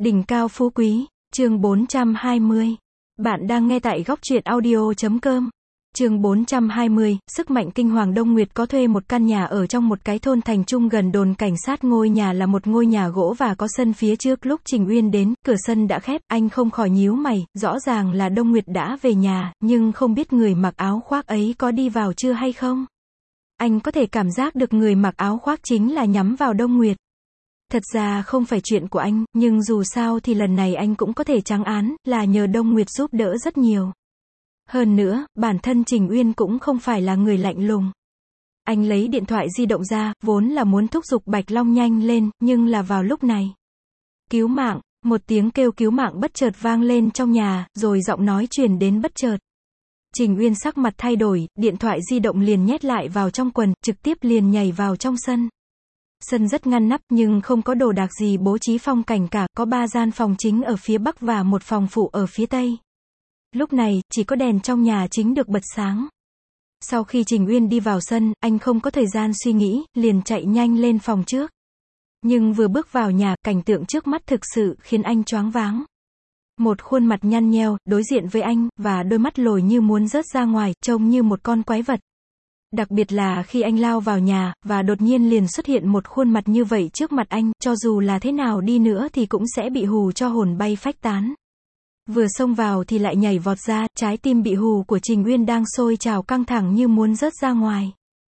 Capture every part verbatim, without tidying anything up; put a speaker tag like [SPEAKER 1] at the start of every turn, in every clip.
[SPEAKER 1] Đỉnh cao phú quý, chương bốn trăm hai mươi. Bạn đang nghe tại góc truyện audio chấm com. Chương bốn trăm hai mươi, sức mạnh kinh hoàng. Đông Nguyệt có thuê một căn nhà ở trong một cái thôn thành trung gần đồn cảnh sát. Ngôi nhà là một ngôi nhà gỗ và có sân phía trước. Lúc Trình Uyên đến, cửa sân đã khép, anh không khỏi nhíu mày, rõ ràng là Đông Nguyệt đã về nhà, nhưng không biết người mặc áo khoác ấy có đi vào chưa hay không. Anh có thể cảm giác được người mặc áo khoác chính là nhắm vào Đông Nguyệt. Thật ra không phải chuyện của anh, nhưng dù sao thì lần này anh cũng có thể trắng án, là nhờ Đông Nguyệt giúp đỡ rất nhiều. Hơn nữa, bản thân Trình Uyên cũng không phải là người lạnh lùng. Anh lấy điện thoại di động ra, vốn là muốn thúc giục Bạch Long nhanh lên, nhưng là vào lúc này. Cứu mạng, một tiếng kêu cứu mạng bất chợt vang lên trong nhà, rồi giọng nói truyền đến bất chợt. Trình Uyên sắc mặt thay đổi, điện thoại di động liền nhét lại vào trong quần, trực tiếp liền nhảy vào trong sân. Sân rất ngăn nắp nhưng không có đồ đạc gì bố trí phong cảnh cả, có ba gian phòng chính ở phía bắc và một phòng phụ ở phía tây. Lúc này, chỉ có đèn trong nhà chính được bật sáng. Sau khi Trình Uyên đi vào sân, anh không có thời gian suy nghĩ, liền chạy nhanh lên phòng trước. Nhưng vừa bước vào nhà, cảnh tượng trước mắt thực sự khiến anh choáng váng. Một khuôn mặt nhăn nheo, đối diện với anh, và đôi mắt lồi như muốn rớt ra ngoài, trông như một con quái vật. Đặc biệt là khi anh lao vào nhà, và đột nhiên liền xuất hiện một khuôn mặt như vậy trước mặt anh, cho dù là thế nào đi nữa thì cũng sẽ bị hù cho hồn bay phách tán. Vừa xông vào thì lại nhảy vọt ra, trái tim bị hù của Trình Uyên đang sôi trào căng thẳng như muốn rớt ra ngoài.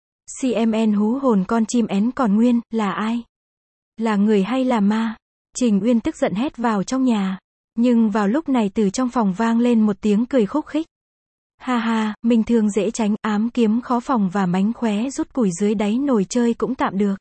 [SPEAKER 1] xê em en hú hồn con chim én còn nguyên, là ai? Là người hay là ma? Trình Uyên tức giận hét vào trong nhà. Nhưng vào lúc này từ trong phòng vang lên một tiếng cười khúc khích. Ha ha, minh thương dễ tránh, ám kiếm khó phòng và mánh khóe rút củi dưới đáy nồi chơi cũng tạm được.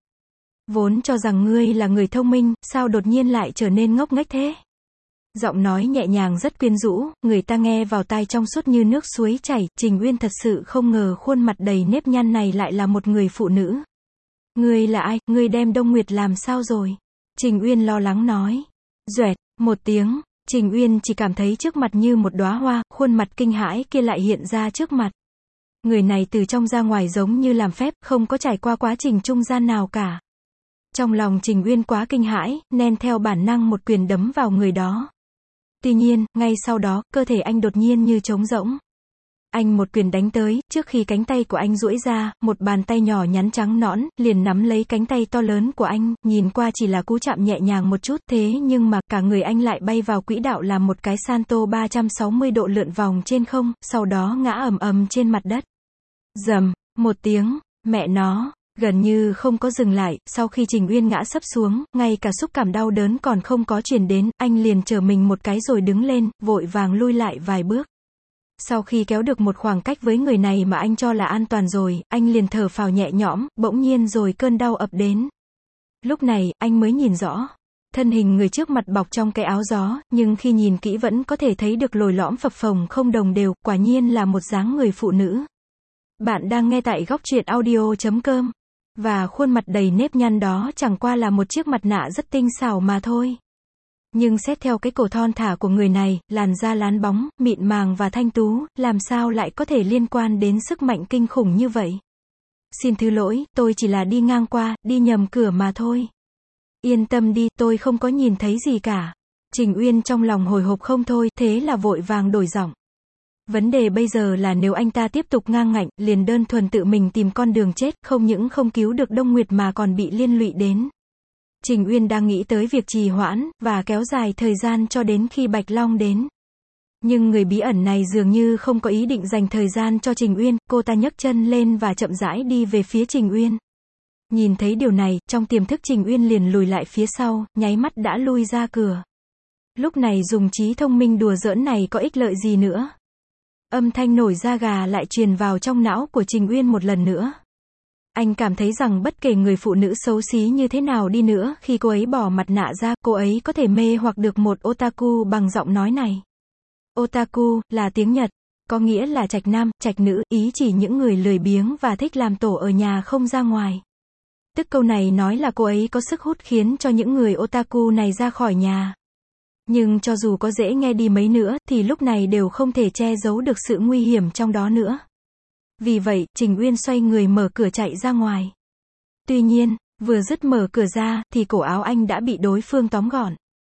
[SPEAKER 1] Vốn cho rằng ngươi là người thông minh, sao đột nhiên lại trở nên ngốc nghếch thế? Giọng nói nhẹ nhàng rất quyến rũ, người ta nghe vào tai trong suốt như nước suối chảy. Trình Uyên thật sự không ngờ khuôn mặt đầy nếp nhăn này lại là một người phụ nữ. Ngươi là ai, ngươi đem Đông Nguyệt làm sao rồi? Trình Uyên lo lắng nói. Duệt, một tiếng. Trình Uyên chỉ cảm thấy trước mặt như một đóa hoa, khuôn mặt kinh hãi kia lại hiện ra trước mặt. Người này từ trong ra ngoài giống như làm phép, không có trải qua quá trình trung gian nào cả. Trong lòng Trình Uyên quá kinh hãi, nên theo bản năng một quyền đấm vào người đó. Tuy nhiên, ngay sau đó, cơ thể anh đột nhiên như trống rỗng. Anh một quyền đánh tới, trước khi cánh tay của anh duỗi ra, một bàn tay nhỏ nhắn trắng nõn, liền nắm lấy cánh tay to lớn của anh, nhìn qua chỉ là cú chạm nhẹ nhàng một chút, thế nhưng mà, cả người anh lại bay vào quỹ đạo làm một cái salto ba trăm sáu mươi độ lượn vòng trên không, sau đó ngã ầm ầm trên mặt đất. Rầm, một tiếng, mẹ nó, gần như không có dừng lại, sau khi Trình Uyên ngã sấp xuống, ngay cả xúc cảm đau đớn còn không có truyền đến, anh liền trở mình một cái rồi đứng lên, vội vàng lui lại vài bước. Sau khi kéo được một khoảng cách với người này mà anh cho là an toàn rồi, anh liền thở phào nhẹ nhõm, bỗng nhiên rồi cơn đau ập đến. Lúc này, anh mới nhìn rõ. Thân hình người trước mặt bọc trong cái áo gió, nhưng khi nhìn kỹ vẫn có thể thấy được lồi lõm phập phồng không đồng đều, quả nhiên là một dáng người phụ nữ. Bạn đang nghe tại góc truyện audio chấm com. Và khuôn mặt đầy nếp nhăn đó chẳng qua là một chiếc mặt nạ rất tinh xảo mà thôi. Nhưng xét theo cái cổ thon thả của người này, làn da lán bóng, mịn màng và thanh tú, làm sao lại có thể liên quan đến sức mạnh kinh khủng như vậy? Xin thứ lỗi, tôi chỉ là đi ngang qua, đi nhầm cửa mà thôi. Yên tâm đi, tôi không có nhìn thấy gì cả. Trình Uyên trong lòng hồi hộp không thôi, thế là vội vàng đổi giọng. Vấn đề bây giờ là nếu anh ta tiếp tục ngang ngạnh, liền đơn thuần tự mình tìm con đường chết, không những không cứu được Đông Nguyệt mà còn bị liên lụy đến. Trình Uyên đang nghĩ tới việc trì hoãn, và kéo dài thời gian cho đến khi Bạch Long đến. Nhưng người bí ẩn này dường như không có ý định dành thời gian cho Trình Uyên, cô ta nhấc chân lên và chậm rãi đi về phía Trình Uyên. Nhìn thấy điều này, trong tiềm thức Trình Uyên liền lùi lại phía sau, nháy mắt đã lui ra cửa. Lúc này dùng trí thông minh đùa giỡn này có ích lợi gì nữa? Âm thanh nổi da gà lại truyền vào trong não của Trình Uyên một lần nữa. Anh cảm thấy rằng bất kể người phụ nữ xấu xí như thế nào đi nữa, khi cô ấy bỏ mặt nạ ra, cô ấy có thể mê hoặc được một otaku bằng giọng nói này. Otaku, là tiếng Nhật, có nghĩa là trạch nam, trạch nữ, ý chỉ những người lười biếng và thích làm tổ ở nhà không ra ngoài. Tức câu này nói là cô ấy có sức hút khiến cho những người otaku này ra khỏi nhà. Nhưng cho dù có dễ nghe đi mấy nữa, thì lúc này đều không thể che giấu được sự nguy hiểm trong đó nữa. Vì vậy, Trình Uyên xoay người mở cửa chạy ra ngoài. Tuy nhiên, vừa dứt mở cửa ra, thì cổ áo anh đã bị đối phương tóm gọn.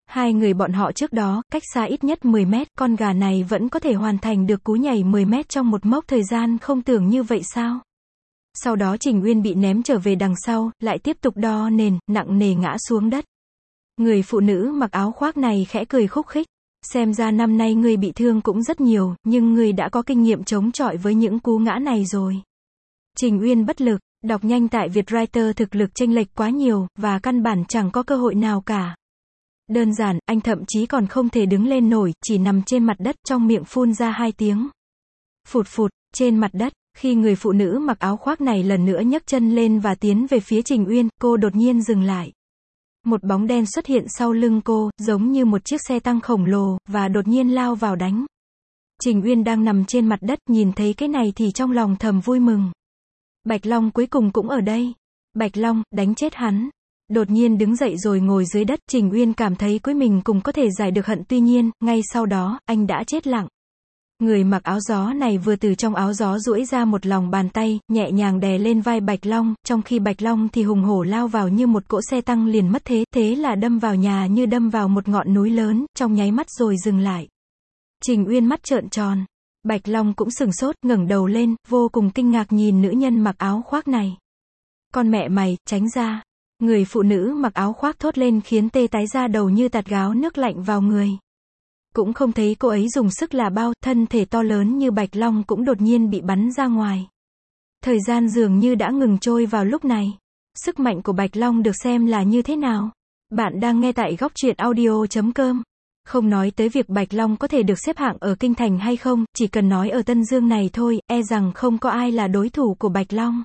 [SPEAKER 1] Hai người bọn họ trước đó, cách xa ít nhất mười mét, con gà này vẫn có thể hoàn thành được cú nhảy mười mét trong một mốc thời gian không tưởng như vậy sao? Sau đó Trình Uyên bị ném trở về đằng sau, lại tiếp tục đo nền, nặng nề ngã xuống đất. Người phụ nữ mặc áo khoác này khẽ cười khúc khích. Xem ra năm nay ngươi bị thương cũng rất nhiều, nhưng ngươi đã có kinh nghiệm chống chọi với những cú ngã này rồi. Trình Uyên bất lực, đọc nhanh tại Vietwriter thực lực chênh lệch quá nhiều, và căn bản chẳng có cơ hội nào cả. Đơn giản, anh thậm chí còn không thể đứng lên nổi, chỉ nằm trên mặt đất, trong miệng phun ra hai tiếng. Phụt phụt, trên mặt đất, khi người phụ nữ mặc áo khoác này lần nữa nhấc chân lên và tiến về phía Trình Uyên, cô đột nhiên dừng lại. Một bóng đen xuất hiện sau lưng cô, giống như một chiếc xe tăng khổng lồ, và đột nhiên lao vào đánh. Trình Uyên đang nằm trên mặt đất, nhìn thấy cái này thì trong lòng thầm vui mừng. Bạch Long cuối cùng cũng ở đây. Bạch Long, đánh chết hắn. Đột nhiên đứng dậy rồi ngồi dưới đất, Trình Uyên cảm thấy cuối mình cũng có thể giải được hận, tuy nhiên, ngay sau đó, anh đã chết lặng. Người mặc áo gió này vừa từ trong áo gió duỗi ra một lòng bàn tay, nhẹ nhàng đè lên vai Bạch Long, trong khi Bạch Long thì hùng hổ lao vào như một cỗ xe tăng liền mất thế, thế là đâm vào nhà như đâm vào một ngọn núi lớn, trong nháy mắt rồi dừng lại. Trình Uyên mắt trợn tròn. Bạch Long cũng sừng sốt, ngẩng đầu lên, vô cùng kinh ngạc nhìn nữ nhân mặc áo khoác này. Con mẹ mày, tránh ra. Người phụ nữ mặc áo khoác thốt lên khiến tê tái da đầu như tạt gáo nước lạnh vào người. Cũng không thấy cô ấy dùng sức là bao, thân thể to lớn như Bạch Long cũng đột nhiên bị bắn ra ngoài. Thời gian dường như đã ngừng trôi vào lúc này. Sức mạnh của Bạch Long được xem là như thế nào? Bạn đang nghe tại góc truyện audio chấm com. Không nói tới việc Bạch Long có thể được xếp hạng ở Kinh Thành hay không, chỉ cần nói ở Tân Dương này thôi, e rằng không có ai là đối thủ của Bạch Long.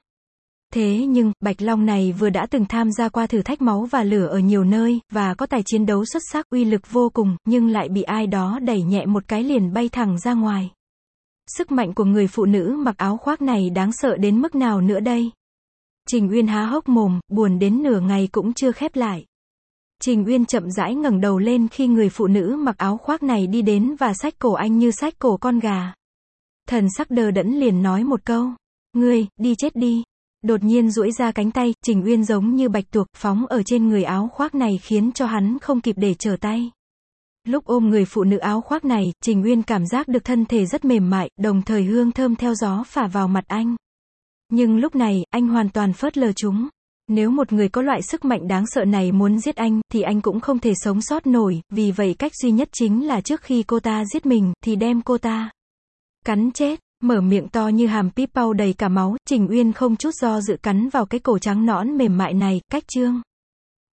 [SPEAKER 1] Thế nhưng, Bạch Long này vừa đã từng tham gia qua thử thách máu và lửa ở nhiều nơi, và có tài chiến đấu xuất sắc, uy lực vô cùng, nhưng lại bị ai đó đẩy nhẹ một cái liền bay thẳng ra ngoài. Sức mạnh của người phụ nữ mặc áo khoác này đáng sợ đến mức nào nữa đây? Trình Uyên há hốc mồm, buồn đến nửa ngày cũng chưa khép lại. Trình Uyên chậm rãi ngẩng đầu lên khi người phụ nữ mặc áo khoác này đi đến và xách cổ anh như xách cổ con gà. Thần sắc đờ đẫn liền nói một câu. Ngươi, đi chết đi. Đột nhiên duỗi ra cánh tay, Trình Uyên giống như bạch tuộc, phóng ở trên người áo khoác này khiến cho hắn không kịp để trở tay. Lúc ôm người phụ nữ áo khoác này, Trình Uyên cảm giác được thân thể rất mềm mại, đồng thời hương thơm theo gió phả vào mặt anh. Nhưng lúc này, anh hoàn toàn phớt lờ chúng. Nếu một người có loại sức mạnh đáng sợ này muốn giết anh, thì anh cũng không thể sống sót nổi, vì vậy cách duy nhất chính là trước khi cô ta giết mình, thì đem cô ta cắn chết. Mở miệng to như hàm píp bao đầy cả máu, Trình Uyên không chút do dự cắn vào cái cổ trắng nõn mềm mại này, cách chương.